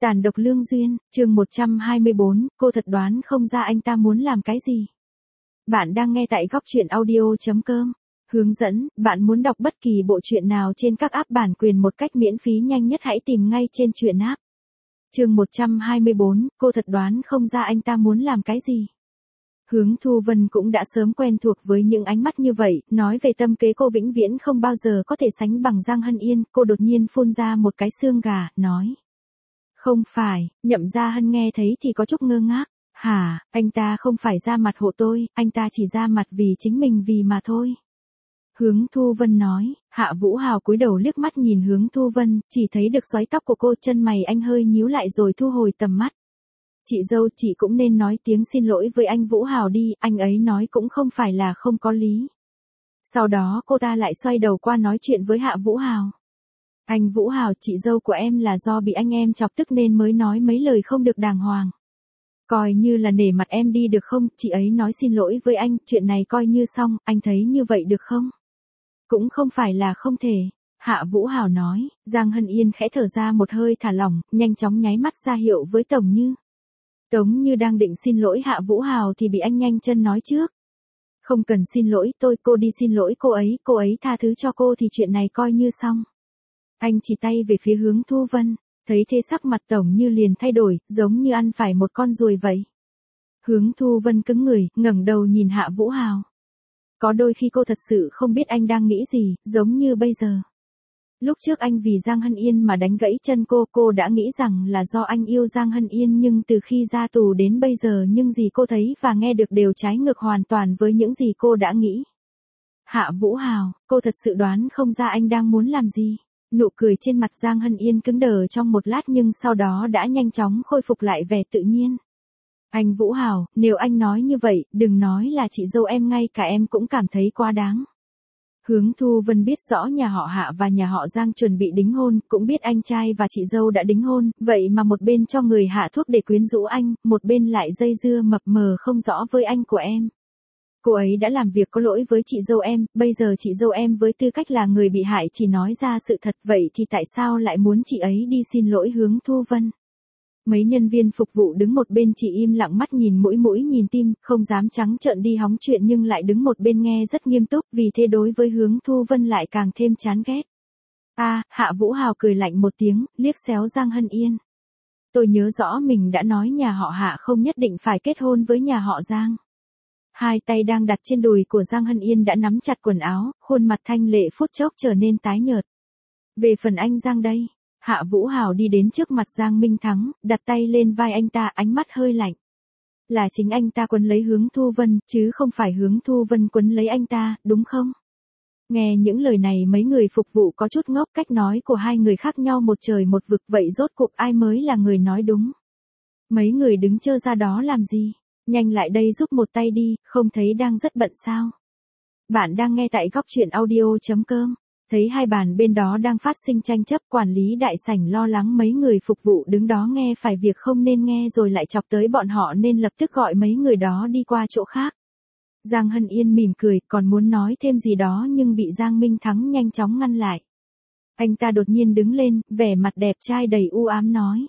Tàn độc lương duyên, chương 124, cô thật đoán không ra anh ta muốn làm cái gì. Bạn đang nghe tại góc truyện audio.com. Hướng dẫn, bạn muốn đọc bất kỳ bộ truyện nào trên các app bản quyền một cách miễn phí nhanh nhất hãy tìm ngay trên truyện app. Chương 124, cô thật đoán không ra anh ta muốn làm cái gì. Hướng Thu Vân cũng đã sớm quen thuộc với những ánh mắt như vậy, nói về tâm kế cô vĩnh viễn không bao giờ có thể sánh bằng Giang Hân Yên, cô đột nhiên phun ra một cái xương gà, nói. Không phải, Nhậm Gia Hân nghe thấy thì có chút ngơ ngác. Hả, anh ta không phải ra mặt hộ tôi, anh ta chỉ ra mặt vì chính mình vì mà thôi. Hướng Thu Vân nói, Hạ Vũ Hào cúi đầu liếc mắt nhìn Hướng Thu Vân, chỉ thấy được xói tóc của cô, chân mày anh hơi nhíu lại rồi thu hồi tầm mắt. Chị dâu, chị cũng nên nói tiếng xin lỗi với anh Vũ Hào đi, anh ấy nói cũng không phải là không có lý. Sau đó cô ta lại xoay đầu qua nói chuyện với Hạ Vũ Hào. Anh Vũ Hào, chị dâu của em là do bị anh em chọc tức nên mới nói mấy lời không được đàng hoàng. Coi như là nể mặt em đi được không, chị ấy nói xin lỗi với anh, chuyện này coi như xong, anh thấy như vậy được không? Cũng không phải là không thể. Hạ Vũ Hào nói, Giang Hân Yên khẽ thở ra một hơi thả lỏng, nhanh chóng nháy mắt ra hiệu với Tống Như. Tống Như đang định xin lỗi Hạ Vũ Hào thì bị anh nhanh chân nói trước. Không cần xin lỗi tôi, cô đi xin lỗi cô ấy tha thứ cho cô thì chuyện này coi như xong. Anh chỉ tay về phía Hướng Thu Vân, thấy thế sắc mặt Tống Như liền thay đổi, giống như ăn phải một con ruồi vậy. Hướng Thu Vân cứng người, ngẩng đầu nhìn Hạ Vũ Hào. Có đôi khi cô thật sự không biết anh đang nghĩ gì, giống như bây giờ. Lúc trước anh vì Giang Hân Yên mà đánh gãy chân cô đã nghĩ rằng là do anh yêu Giang Hân Yên, nhưng từ khi ra tù đến bây giờ những gì cô thấy và nghe được đều trái ngược hoàn toàn với những gì cô đã nghĩ. Hạ Vũ Hào, cô thật sự đoán không ra anh đang muốn làm gì. Nụ cười trên mặt Giang Hân Yên cứng đờ trong một lát nhưng sau đó đã nhanh chóng khôi phục lại vẻ tự nhiên. Anh Vũ Hào, nếu anh nói như vậy, đừng nói là chị dâu em, ngay cả em cũng cảm thấy quá đáng. Hướng Thu Vân biết rõ nhà họ Hạ và nhà họ Giang chuẩn bị đính hôn, cũng biết anh trai và chị dâu đã đính hôn, vậy mà một bên cho người hạ thuốc để quyến rũ anh, một bên lại dây dưa mập mờ không rõ với anh của em. Cô ấy đã làm việc có lỗi với chị dâu em, bây giờ chị dâu em với tư cách là người bị hại chỉ nói ra sự thật, vậy thì tại sao lại muốn chị ấy đi xin lỗi Hướng Thu Vân? Mấy nhân viên phục vụ đứng một bên chỉ im lặng, mắt nhìn mũi nhìn tim, không dám trắng trợn đi hóng chuyện nhưng lại đứng một bên nghe rất nghiêm túc, vì thế đối với Hướng Thu Vân lại càng thêm chán ghét. Hạ Vũ Hào cười lạnh một tiếng, liếc xéo Giang Hân Yên. Tôi nhớ rõ mình đã nói nhà họ Hạ không nhất định phải kết hôn với nhà họ Giang. Hai tay đang đặt trên đùi của Giang Hân Yên đã nắm chặt quần áo, khuôn mặt thanh lệ phút chốc trở nên tái nhợt. Về phần anh Giang đây, Hạ Vũ Hào đi đến trước mặt Giang Minh Thắng, đặt tay lên vai anh ta, ánh mắt hơi lạnh. Là chính anh ta quấn lấy Hướng Thu Vân, chứ không phải Hướng Thu Vân quấn lấy anh ta, đúng không? Nghe những lời này mấy người phục vụ có chút ngốc, cách nói của hai người khác nhau một trời một vực, vậy rốt cuộc ai mới là người nói đúng? Mấy người đứng chơ ra đó làm gì? Nhanh lại đây giúp một tay đi, không thấy đang rất bận sao? Bạn đang nghe tại góc truyện audio.com. Thấy hai bàn bên đó đang phát sinh tranh chấp, quản lý đại sảnh lo lắng mấy người phục vụ đứng đó nghe phải việc không nên nghe rồi lại chọc tới bọn họ nên lập tức gọi mấy người đó đi qua chỗ khác. Giang Hân Yên mỉm cười, còn muốn nói thêm gì đó nhưng bị Giang Minh Thắng nhanh chóng ngăn lại. Anh ta đột nhiên đứng lên, vẻ mặt đẹp trai đầy u ám nói.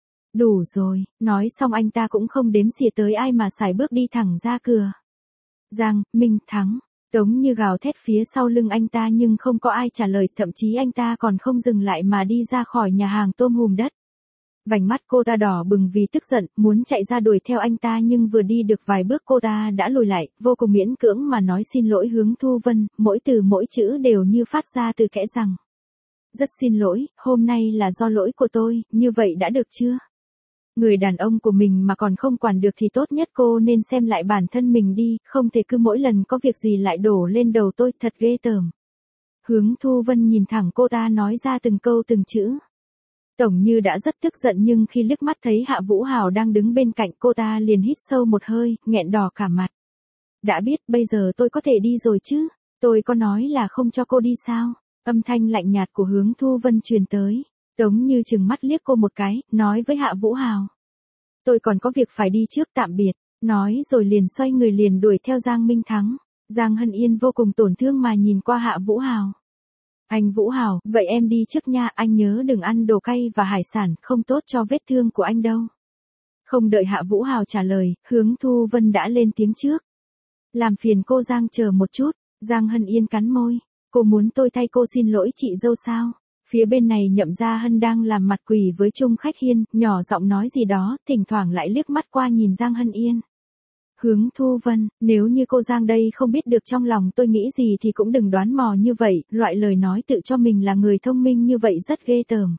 Đủ rồi, nói xong anh ta cũng không đếm xỉa tới ai mà sải bước đi thẳng ra cửa. Giang Minh Thắng, Tống Như gào thét phía sau lưng anh ta nhưng không có ai trả lời, thậm chí anh ta còn không dừng lại mà đi ra khỏi nhà hàng tôm hùm đất. Vành mắt cô ta đỏ bừng vì tức giận, muốn chạy ra đuổi theo anh ta nhưng vừa đi được vài bước cô ta đã lùi lại, vô cùng miễn cưỡng mà nói xin lỗi Hướng Thu Vân, mỗi từ mỗi chữ đều như phát ra từ kẽ răng. Rất xin lỗi, hôm nay là do lỗi của tôi, như vậy đã được chưa? Người đàn ông của mình mà còn không quản được thì tốt nhất cô nên xem lại bản thân mình đi, không thể cứ mỗi lần có việc gì lại đổ lên đầu tôi, thật ghê tởm. Hướng Thu Vân nhìn thẳng cô ta nói ra từng câu từng chữ. Tổng Như đã rất tức giận nhưng khi liếc mắt thấy Hạ Vũ Hào đang đứng bên cạnh cô ta liền hít sâu một hơi, nghẹn đỏ cả mặt. Đã biết, bây giờ tôi có thể đi rồi chứ, tôi có nói là không cho cô đi sao? Âm thanh lạnh nhạt của Hướng Thu Vân truyền tới. Tống Như chừng mắt liếc cô một cái, nói với Hạ Vũ Hào. Tôi còn có việc phải đi trước, tạm biệt, nói rồi liền xoay người liền đuổi theo Giang Minh Thắng. Giang Hân Yên vô cùng tổn thương mà nhìn qua Hạ Vũ Hào. Anh Vũ Hào, vậy em đi trước nha, anh nhớ đừng ăn đồ cay và hải sản, không tốt cho vết thương của anh đâu. Không đợi Hạ Vũ Hào trả lời, Hướng Thu Vân đã lên tiếng trước. Làm phiền cô Giang chờ một chút, Giang Hân Yên cắn môi. Cô muốn tôi thay cô xin lỗi chị dâu sao? Phía bên này Nhậm Gia Hân đang làm mặt quỷ với Trung Khách Hiên, nhỏ giọng nói gì đó, thỉnh thoảng lại liếc mắt qua nhìn Giang Hân Yên. Hướng Thu Vân, nếu như cô Giang đây không biết được trong lòng tôi nghĩ gì thì cũng đừng đoán mò như vậy, loại lời nói tự cho mình là người thông minh như vậy rất ghê tởm.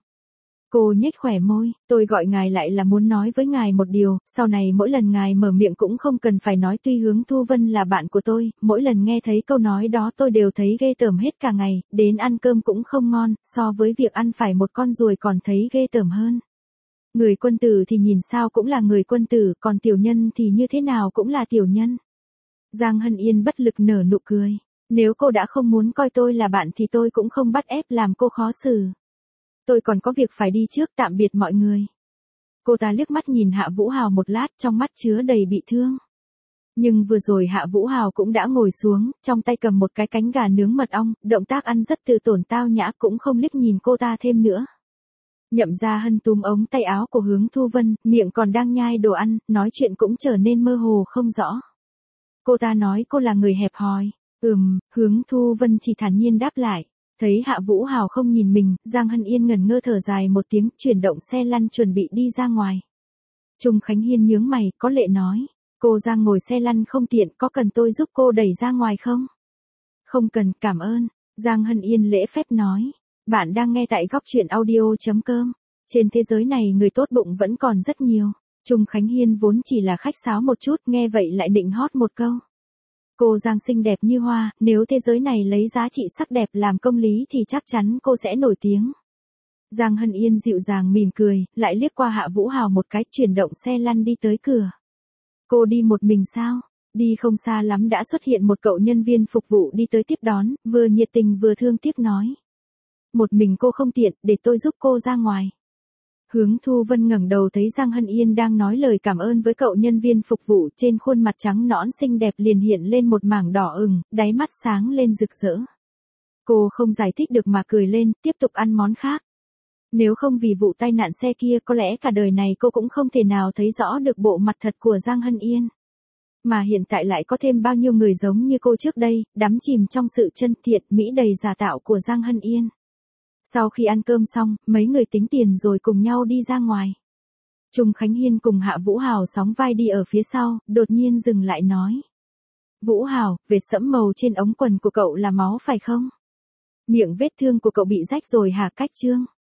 Cô nhếch khỏe môi, tôi gọi ngài lại là muốn nói với ngài một điều, sau này mỗi lần ngài mở miệng cũng không cần phải nói tuy Hướng Thu Vân là bạn của tôi, mỗi lần nghe thấy câu nói đó tôi đều thấy ghê tởm hết cả ngày, đến ăn cơm cũng không ngon, so với việc ăn phải một con ruồi còn thấy ghê tởm hơn. Người quân tử thì nhìn sao cũng là người quân tử, còn tiểu nhân thì như thế nào cũng là tiểu nhân. Giang Hân Yên bất lực nở nụ cười, nếu cô đã không muốn coi tôi là bạn thì tôi cũng không bắt ép làm cô khó xử. Tôi còn có việc phải đi trước, tạm biệt mọi người. Cô ta liếc mắt nhìn Hạ Vũ Hào một lát, trong mắt chứa đầy bị thương. Nhưng vừa rồi Hạ Vũ Hào cũng đã ngồi xuống, trong tay cầm một cái cánh gà nướng mật ong, động tác ăn rất từ tốn tao nhã, cũng không liếc nhìn cô ta thêm nữa. Nhậm Gia Hân túm ống tay áo của Hướng Thu Vân, miệng còn đang nhai đồ ăn, nói chuyện cũng trở nên mơ hồ không rõ. Cô ta nói cô là người hẹp hòi. Hướng Thu Vân chỉ thản nhiên đáp lại. Thấy Hạ Vũ Hào không nhìn mình, Giang Hân Yên ngẩn ngơ thở dài một tiếng, chuyển động xe lăn chuẩn bị đi ra ngoài. Trung Khánh Hiên nhướng mày, có lệ nói. Cô Giang ngồi xe lăn không tiện, có cần tôi giúp cô đẩy ra ngoài không? Không cần, cảm ơn. Giang Hân Yên lễ phép nói. Bạn đang nghe tại góc truyện audio.com. Trên thế giới này người tốt bụng vẫn còn rất nhiều. Trung Khánh Hiên vốn chỉ là khách sáo một chút, nghe vậy lại định hót một câu. Cô Giang xinh đẹp như hoa, nếu thế giới này lấy giá trị sắc đẹp làm công lý thì chắc chắn cô sẽ nổi tiếng. Giang Hân Yên dịu dàng mỉm cười, lại liếc qua Hạ Vũ Hào một cái, chuyển động xe lăn đi tới cửa. Cô đi một mình sao? Đi không xa lắm đã xuất hiện một cậu nhân viên phục vụ đi tới tiếp đón, vừa nhiệt tình vừa thương tiếc nói. Một mình cô không tiện, để tôi giúp cô ra ngoài. Hướng Thu Vân ngẩng đầu thấy Giang Hân Yên đang nói lời cảm ơn với cậu nhân viên phục vụ, trên khuôn mặt trắng nõn xinh đẹp liền hiện lên một mảng đỏ ửng, đáy mắt sáng lên rực rỡ. Cô không giải thích được mà cười lên, tiếp tục ăn món khác. Nếu không vì vụ tai nạn xe kia có lẽ cả đời này cô cũng không thể nào thấy rõ được bộ mặt thật của Giang Hân Yên. Mà hiện tại lại có thêm bao nhiêu người giống như cô trước đây, đắm chìm trong sự chân thiện mỹ đầy giả tạo của Giang Hân Yên. Sau khi ăn cơm xong, mấy người tính tiền rồi cùng nhau đi ra ngoài. Trung Khánh Hiên cùng Hạ Vũ Hào sóng vai đi ở phía sau, đột nhiên dừng lại nói. Vũ Hào, vệt sẫm màu trên ống quần của cậu là máu phải không? Miệng vết thương của cậu bị rách rồi hả Cách Trương?